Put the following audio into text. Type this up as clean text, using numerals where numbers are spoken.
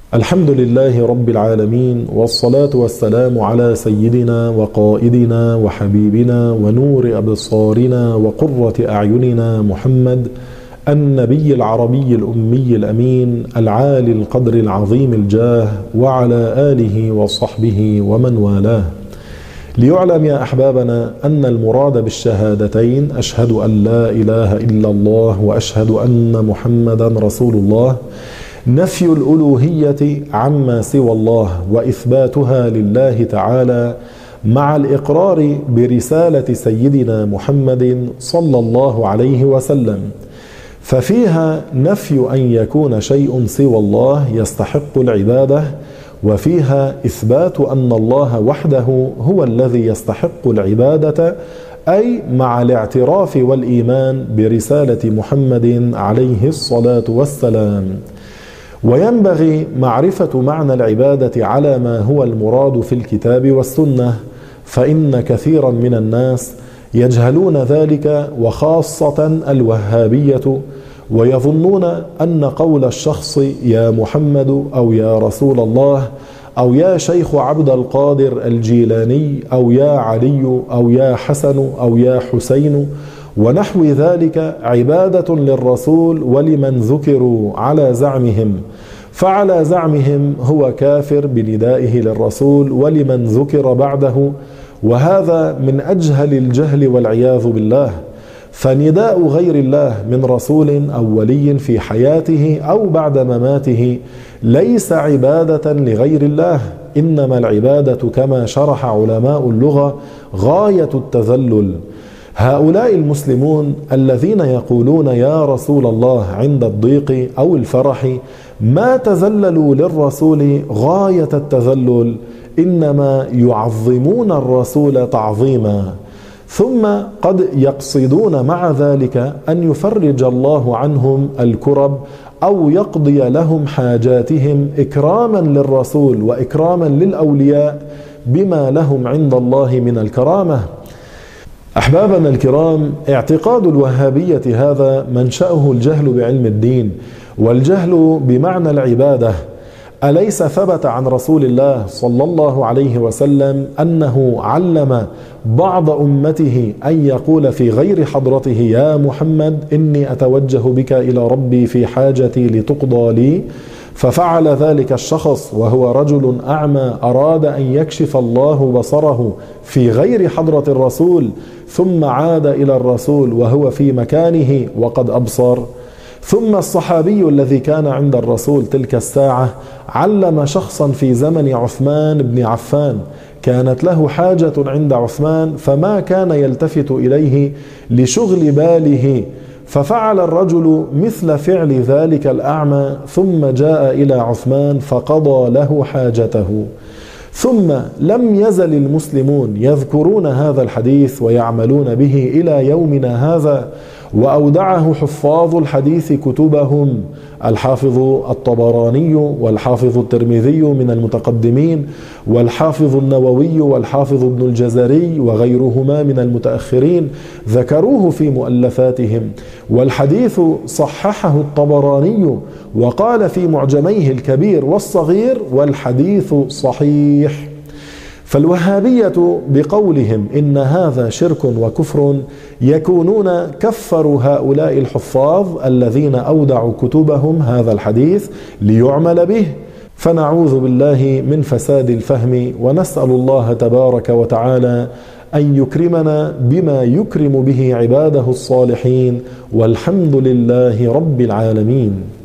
الحمد لله رب العالمين، والصلاة والسلام على سيدنا وقائدنا وحبيبنا ونور أبصارنا وقرة أعيننا محمد النبي العربي الأمي الأمين العالي القدر العظيم الجاه، وعلى آله وصحبه ومن والاه. ليعلم يا أحبابنا أن المراد بالشهادتين أشهد أن لا إله إلا الله وأشهد أن محمدا رسول الله نفي الألوهية عما سوى الله وإثباتها لله تعالى، مع الإقرار برسالة سيدنا محمد صلى الله عليه وسلم، ففيها نفي أن يكون شيء سوى الله يستحق العبادة، وفيها إثبات أن الله وحده هو الذي يستحق العبادة، أي مع الاعتراف والإيمان برسالة محمد عليه الصلاة والسلام. وينبغي معرفة معنى العبادة على ما هو المراد في الكتاب والسنة، فإن كثيرا من الناس يجهلون ذلك، وخاصة الوهابية، ويظنون أن قول الشخص يا محمد أو يا رسول الله أو يا شيخ عبد القادر الجيلاني أو يا علي أو يا حسن أو يا حسين ونحو ذلك عبادة للرسول ولمن ذكروا على زعمهم، فعلى زعمهم هو كافر بندائه للرسول ولمن ذكر بعده، وهذا من أجهل الجهل والعياذ بالله. فنداء غير الله من رسول أو ولي في حياته أو بعد مماته ليس عبادة لغير الله، إنما العبادة كما شرح علماء اللغة غاية التذلل. هؤلاء المسلمون الذين يقولون يا رسول الله عند الضيق أو الفرح ما تذللوا للرسول غاية التذلل، إنما يعظمون الرسول تعظيما، ثم قد يقصدون مع ذلك أن يفرج الله عنهم الكرب أو يقضي لهم حاجاتهم إكراما للرسول وإكراما للأولياء بما لهم عند الله من الكرامة. أحبابنا الكرام، اعتقاد الوهابية هذا منشأه الجهل بعلم الدين والجهل بمعنى العبادة. أليس ثبت عن رسول الله صلى الله عليه وسلم أنه علم بعض أمته أن يقول في غير حضرته يا محمد إني أتوجه بك إلى ربي في حاجتي لتقضى لي؟ ففعل ذلك الشخص وهو رجل أعمى أراد أن يكشف الله بصره في غير حضرة الرسول، ثم عاد إلى الرسول وهو في مكانه وقد أبصر. ثم الصحابي الذي كان عند الرسول تلك الساعة علم شخصا في زمن عثمان بن عفان، كانت له حاجة عند عثمان فما كان يلتفت إليه لشغل باله، ففعل الرجل مثل فعل ذلك الأعمى، ثم جاء إلى عثمان فقضى له حاجته. ثم لم يزل المسلمون يذكرون هذا الحديث ويعملون به إلى يومنا هذا، وأودعه حفاظ الحديث كتبهم، الحافظ الطبراني والحافظ الترمذي من المتقدمين، والحافظ النووي والحافظ ابن الجزري وغيرهما من المتأخرين، ذكروه في مؤلفاتهم. والحديث صححه الطبراني وقال في معجميه الكبير والصغير والحديث صحيح. فالوهابية بقولهم إن هذا شرك وكفر يكونون كفروا هؤلاء الحفاظ الذين أودعوا كتبهم هذا الحديث ليعمل به، فنعوذ بالله من فساد الفهم، ونسأل الله تبارك وتعالى أن يكرمنا بما يكرم به عباده الصالحين، والحمد لله رب العالمين.